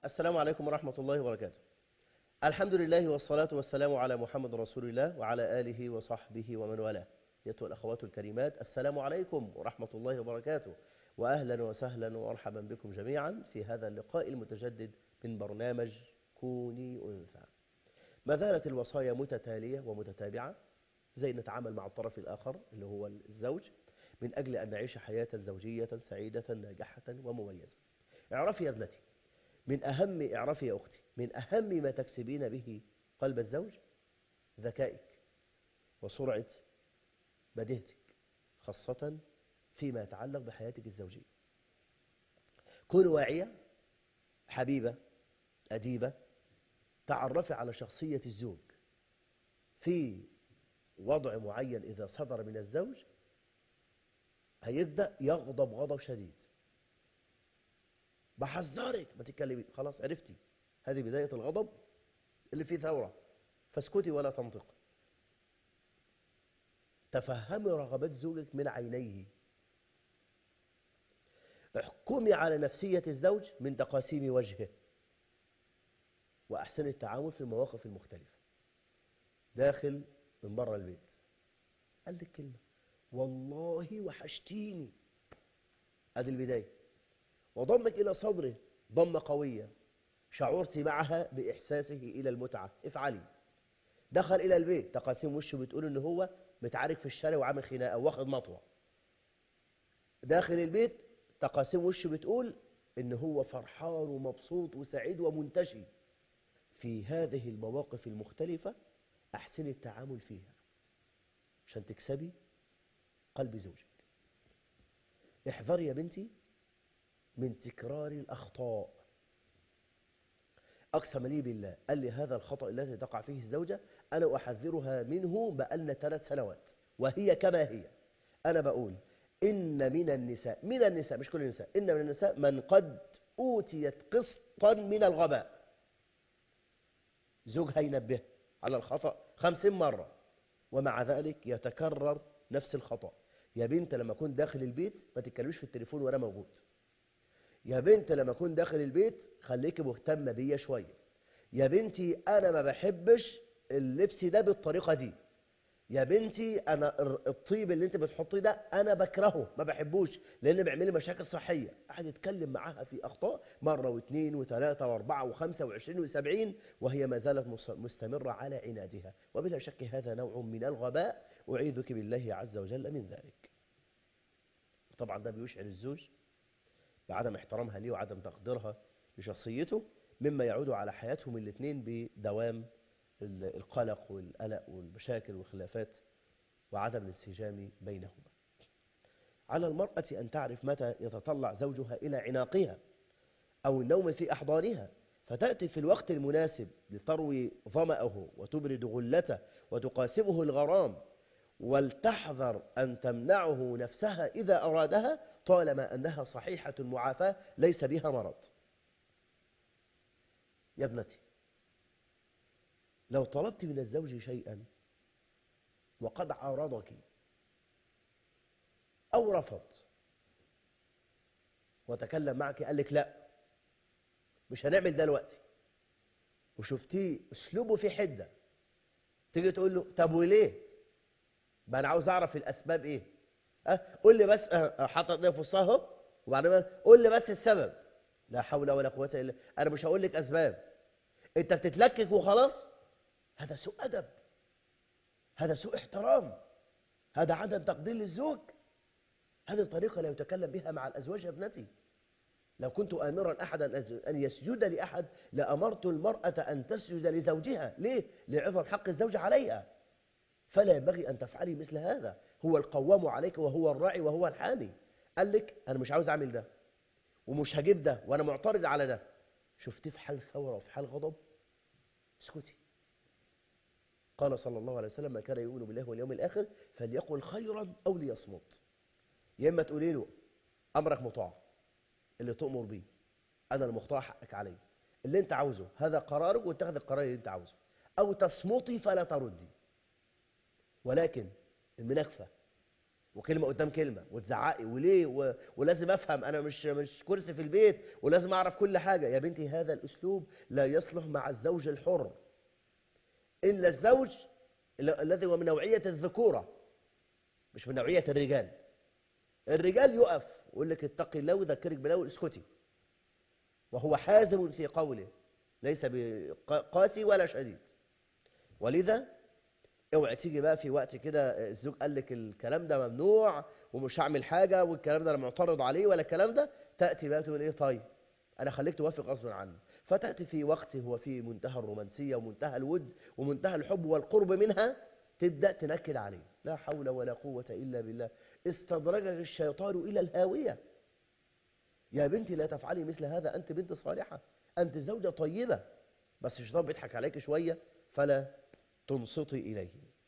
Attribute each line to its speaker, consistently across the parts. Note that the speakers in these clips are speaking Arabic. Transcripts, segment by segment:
Speaker 1: السلام عليكم ورحمة الله وبركاته. الحمد لله والصلاة والسلام على محمد رسول الله وعلى آله وصحبه ومن والاه. أيتها الأخوات الكريمات، السلام عليكم ورحمة الله وبركاته، وأهلا وسهلا ومرحبا بكم جميعا في هذا اللقاء المتجدد من برنامج كوني أنثى. ما زالت الوصايا متتالية ومتتابعة، زي نتعامل مع الطرف الآخر اللي هو الزوج من أجل أن نعيش حياة زوجية سعيدة ناجحة ومميزة. اعرفي يا ابنتي، اعرفي يا أختي، من أهم ما تكسبين به قلب الزوج ذكائك وسرعة بديهتك، خاصة فيما يتعلق بحياتك الزوجية. كوني واعية، حبيبة، أديبة، تعرفي على شخصية الزوج في وضع معين. إذا صدر من الزوج هيبدأ يغضب غضب شديد، بحذرك ما تتكلمي، خلاص عرفتي هذه بداية الغضب اللي فيه ثورة، فاسكتي ولا تنطق. تفهمي رغبات زوجك من عينيه. احكمي على نفسية الزوج من تقاسيم وجهه، وأحسن التعامل في المواقف المختلفة. داخل من بره البيت قال لك كلمة، والله وحشتيني، ادي البداية، وضمك إلى صدره ضمة قوية، شعرت معها بإحساسه إلى المتعة، افعلي. دخل إلى البيت، تقاسيم وشه بتقول إن هو متعارك في الشارع وعامل خناقة واخد مطوة. داخل البيت تقاسيم وشه بتقول إن هو فرحان ومبسوط وسعيد ومنتشي. في هذه المواقف المختلفة أحسن التعامل فيها عشان تكسبي قلب زوجك. احذري يا بنتي من تكرار الأخطاء. أقسم لي بالله، قال لي هذا الخطأ الذي تقع فيه الزوجة أنا أحذرها منه بقالنا 3 سنوات وهي كما هي. أنا بقول إن من النساء مش كل النساء، إن من النساء من قد أوتيت قسطا من الغباء. زوجها ينبه على الخطأ 50 مرة ومع ذلك يتكرر نفس الخطأ. يا بنت لما أكون داخل البيت ما تتكلمش في التليفون وأنا موجود. يا بنت لما أكون داخل البيت خليكي مهتمة بيا شوية. يا بنتي أنا ما بحبش اللبس ده بالطريقة دي. يا بنتي أنا الطيب اللي أنت بتحطيه ده أنا بكرهه، ما بحبوش لأن بيعمل لي مشاكل صحية. قاعد يتكلم معاها في أخطاء مرة واثنين وثلاثة واربعة وخمسة وعشرين وسبعين وهي ما زالت مستمرة على عنادها، وبلا شك هذا نوع من الغباء، أعيذك بالله عز وجل من ذلك. طبعا ده بيشعر الزوج بعدم احترامها ليه وعدم تقديرها لشخصيته، مما يعود على حياتهم الاثنين بدوام القلق والقلق والمشاكل والخلافات وعدم الانسجام بينهما. على المرأة أن تعرف متى يتطلع زوجها إلى عناقها أو النوم في أحضانها، فتأتي في الوقت المناسب لتروي ظمأه وتبرد غلته وتقاسمه الغرام، ولتحذر أن تمنعه نفسها إذا أرادها طالما أنها صحيحة المعافاة ليس بها مرض. يا ابنتي، لو طلبت من الزوج شيئا وقد عارضك أو رفض وتكلم معك قال لك لا مش هنعمل ده دلوقتي، وشفتيه أسلوبه في حدة، تيجي تقول له طب وليه؟ بقى أنا عاوز أعرف الأسباب إيه؟ قول لي بس، حاطط ايدي في وسطها اهو، وبعدين قول لي بس السبب. لا حول ولا قوة إلا بالله، أنا مش هقول لك أسباب، أنت بتتلكك وخلاص. هذا سوء أدب، هذا سوء احترام، هذا عدم تقدير للزوج. هذه الطريقة لا يتكلم بها مع الأزواج يا ابنتي. لو كنت آمرا أحدا أن يسجد لأحد لأمرت المرأة أن تسجد لزوجها. ليه؟ لعظم حق الزوج عليها. فلا ينبغي أن تفعلي مثل هذا. هو القوام عليك وهو الراعي وهو الحامي. قال لك أنا مش عاوز أعمل ده ومش هجيب ده وأنا معترض على ده، شفتيه في حال ثورة وفي حال غضب، اسكتي. قال صلى الله عليه وسلم: من كان يؤمن بالله واليوم الآخر فليقل خيرا أو ليصمت. يا إما تقولي له أمرك مطاع، اللي تؤمر بيه أنا المختار حقك علي، اللي أنت عاوزه هذا قرارك واتخذ القرار اللي أنت عاوزه، أو تصمتي فلا تردي. ولكن المناكفة وكلمة قدام كلمة وتزعقي وليه ولازم أفهم، أنا مش كرسي في البيت ولازم أعرف كل حاجة. يا بنتي هذا الأسلوب لا يصلح مع الزوج الحر، إلا الزوج الذي هو من نوعية الذكورة مش من نوعية الرجال. الرجال يقف ويقول لك اتقي الله ويذكرك بالله اسكتي، وهو حازم في قوله ليس بقاسي ولا شديد. ولذا اوعي تيجي بقى في وقت كده الزوج قال لك الكلام ده ممنوع ومش هعمل حاجة والكلام ده انا معترض عليه ولا الكلام ده، تأتي بقى تقول ايه طيب انا خليك توافق غصبا عني. فتأتي في وقت هو فيه منتهى الرومانسية ومنتهى الود ومنتهى الحب والقرب منها، تبدأ تنكد عليه. لا حول ولا قوة إلا بالله. استدرجك الشيطان إلى الهاوية. يا بنتي لا تفعلي مثل هذا، أنت بنت صالحة، أنت زوجة طيبة، بس الشيطان بيضحك عليك شوية فلا تنصتي إليه.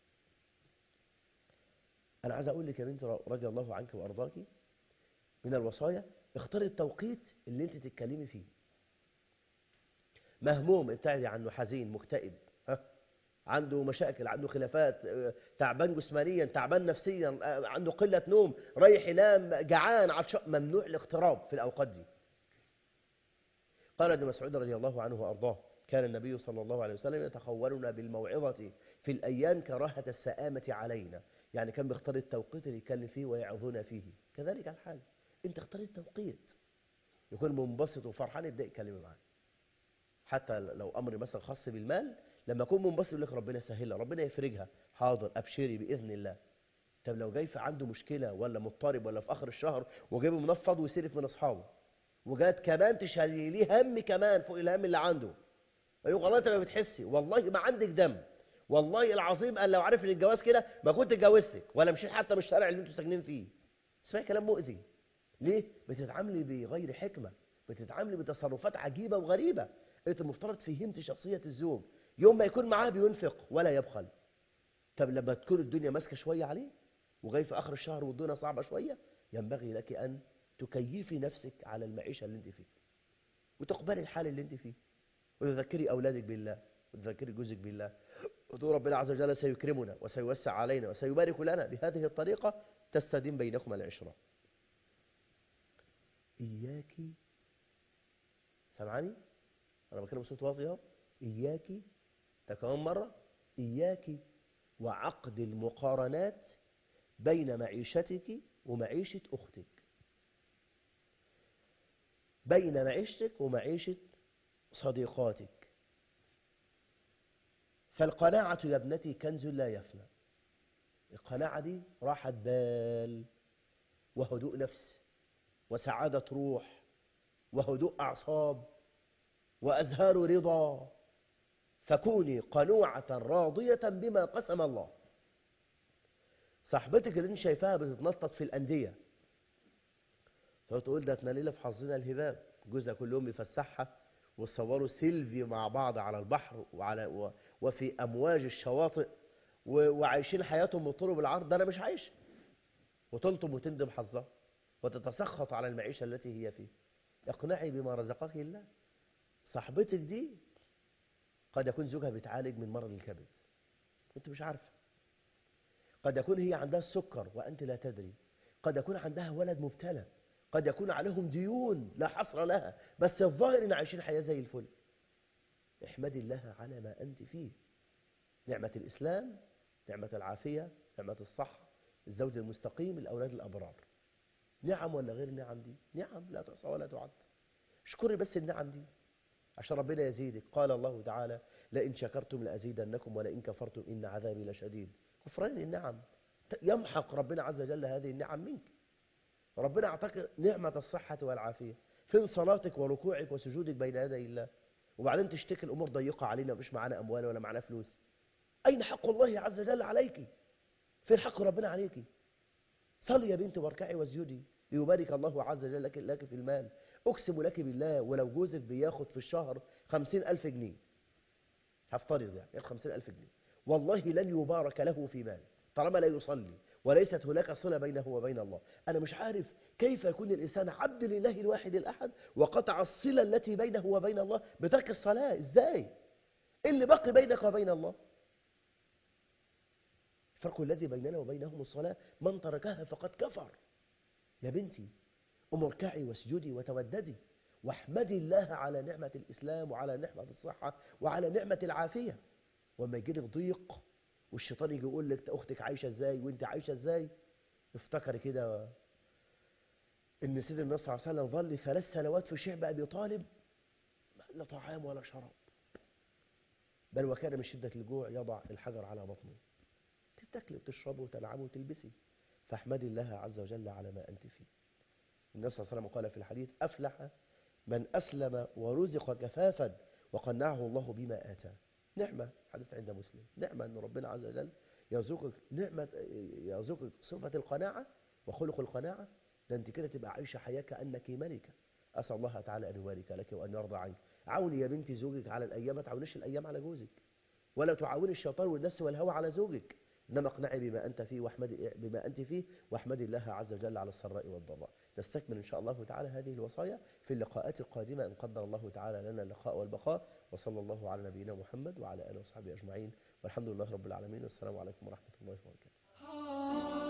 Speaker 1: أنا عايز أقول لك يا بنتي رضي الله عنك وأرضاك، من الوصايا اختاري التوقيت اللي أنت تتكلمي فيه. مهموم ابتعدي عنه، حزين مكتئب، عنده مشاكل، عنده خلافات، تعبان جسمانيا، تعبان نفسيا، عنده قلة نوم، رايح ينام، جعان، عطشان، ممنوع الاقتراب في الأوقات دي. قال ابن مسعود رضي الله عنه وأرضاه كان النبي صلى الله عليه وسلم يتخولنا بالموعظة في الأيام كراهة السآمة علينا، يعني كان بيختار التوقيت اللي يتكلم فيه ويعظنا فيه. كذلك الحال، انت اختار التوقيت يكون منبسط وفرحان يبدأ يتكلم معاه. حتى لو أمر مثلا خاص بالمال، لما أكون منبسط يقول لك ربنا يسهلها، ربنا يفرجها، حاضر أبشري بإذن الله. طب لو جاي في عنده مشكلة ولا مضطرب ولا في آخر الشهر وجايبه منفض ويسرف من أصحابه، وجات كمان تشيلي ليه هم كمان فوق الهم اللي عنده، يقول والله أنت ما بتحسي، والله ما عندك دم، والله العظيم أن لو عارف إن الجواز كده ما كنت اتجوزتك ولا مشيت حتى من الشارع اللي أنتوا ساكنين فيه. اسمعي كلام مؤذي. ليه؟ بتتعاملي بغير حكمة، بتتعاملي بتصرفات عجيبة وغريبة. انت المفترض فهمت شخصية الزوج، يوم ما يكون معاه بينفق ولا يبخل. طب لما تكون الدنيا ماسكة شوية عليه وجاي في آخر الشهر والدنيا صعبة شوية، ينبغي لك أن تكيفي نفسك على المعيشة اللي انت فيه وتقبلي الحال اللي انت فيه، وتذكري أولادك بالله وتذكري جوزك بالله، وتقول ربنا عز وجل سيكرمنا وسيوسع علينا وسيبارك لنا. بهذه الطريقة تستديم بينكم العشرة. إياكي، سمعني أنا بكلم بصوت واطي اهو، إياكي، ده كمان مرة، إياكي وعقد المقارنات بين معيشتك ومعيشة أختك، بين معيشتك ومعيشة صديقاتك. فالقناعة يا ابنتي كنز لا يفنى. القناعة دي راحة بال وهدوء نفس وسعادة روح وهدوء أعصاب وأزهار رضا. فكوني قنوعة راضية بما قسم الله. صاحبتك اللي انت شايفاها بتتنطط في الأندية، فتقول ده احنا ليلة في حظنا الهباب، جوزها كل يوم يفسحها وتصوروا سيلفي مع بعض على البحر وفي أمواج الشواطئ وعايشين حياتهم بالطول بالعرض، ده أنا مش عايش. وتلطم وتندم حظها وتتسخط على المعيشة التي هي فيه. اقنعي بما رزقك الله. صاحبتك دي قد يكون زوجها بيتعالج من مرض الكبد وانت مش عارفه، قد يكون هي عندها السكر وأنت لا تدري، قد يكون عندها ولد مبتلى، قد يكون عليهم ديون لا حصر لها، بس الظاهر ان عايشين حياة زي الفل. احمدي الله على ما أنت فيه، نعمة الإسلام، نعمة العافية، نعمة الصحة، الزوج المستقيم، الأولاد الأبرار. نعم ولا غير نعم؟ دي نعم لا تحصى ولا تعد. اشكري بس النعم دي عشان ربنا يزيدك. قال الله تعالى لئن شكرتم لأزيدنكم ولئن كفرتم إن عذابي لشديد. كفران النعم يمحق ربنا عز وجل هذه النعم منك. ربنا أعطاك نعمة الصحة والعافية، فين صلاتك وركوعك وسجودك بين يدي الله؟ وبعدين تشتكي الأمور ضيقة علينا، مش معانا أموال ولا معانا فلوس. أين حق الله عز وجل عليك؟ فين حق ربنا عليك؟ صلي يا بنت واركعي واسجدي ليبارك الله عز وجل لك في المال. أقسم لك بالله ولو جوزك بياخد في الشهر 50,000 جنيه، هفترض يعني 50,000 جنيه، والله لن يبارك له في مال طالما لا يصلي وليست هناك صلة بينه وبين الله. أنا مش عارف كيف يكون الإنسان عبد لله الواحد الأحد وقطع الصلة التي بينه وبين الله بترك الصلاة. إزاي؟ إيه اللي بقي بينك وبين الله؟ الفرق الذي بيننا وبينهم الصلاة، من تركها فقد كفر. يا بنتي قومي اركعي واسجدي وتوددي واحمدي الله على نعمة الإسلام وعلى نعمة الصحة وعلى نعمة العافية. وما يجي لك ضيق والشيطان يجي يقول لك أختك عايشة ازاي وانت عايشة ازاي، افتكري كده ان سيدنا النبي صلى الله عليه وسلم ظل 3 سنوات في شعب أبي طالب لا طعام ولا شراب، بل وكان من شدة الجوع يضع الحجر على بطنه. تتاكلي وتشربي وتلعبي وتلبسي، فاحمدي الله عز وجل على ما أنت فيه. النبي صلى الله عليه وسلم قال في الحديث: أفلح من أسلم ورزق كفافا وقنعه الله بما آتاه. نعمة، حديث عند مسلم، نعمة أن ربنا عز وجل يرزقك نعمة، يرزقك صفة القناعة وخلق القناعة. ده أنت كده تبقى عايشة حياة كأنك ملكة. أسأل الله تعالى أن يبارك لك وأن يرضى عنك. عاوني يا بنتي زوجك على الأيام، ما تعاونيش الأيام على جوزك، ولا تعاوني الشيطان والنفس والهوى على زوجك. إنما اقنعي بما أنت فيه واحمدي الله عز وجل على السراء والضراء. نستكمل إن شاء الله تعالى هذه الوصايا في اللقاءات القادمة إن قدر الله تعالى لنا اللقاء والبقاء. وصلى الله على نبينا محمد وعلى آله وصحبه أجمعين، والحمد لله رب العالمين، والسلام عليكم ورحمة الله وبركاته.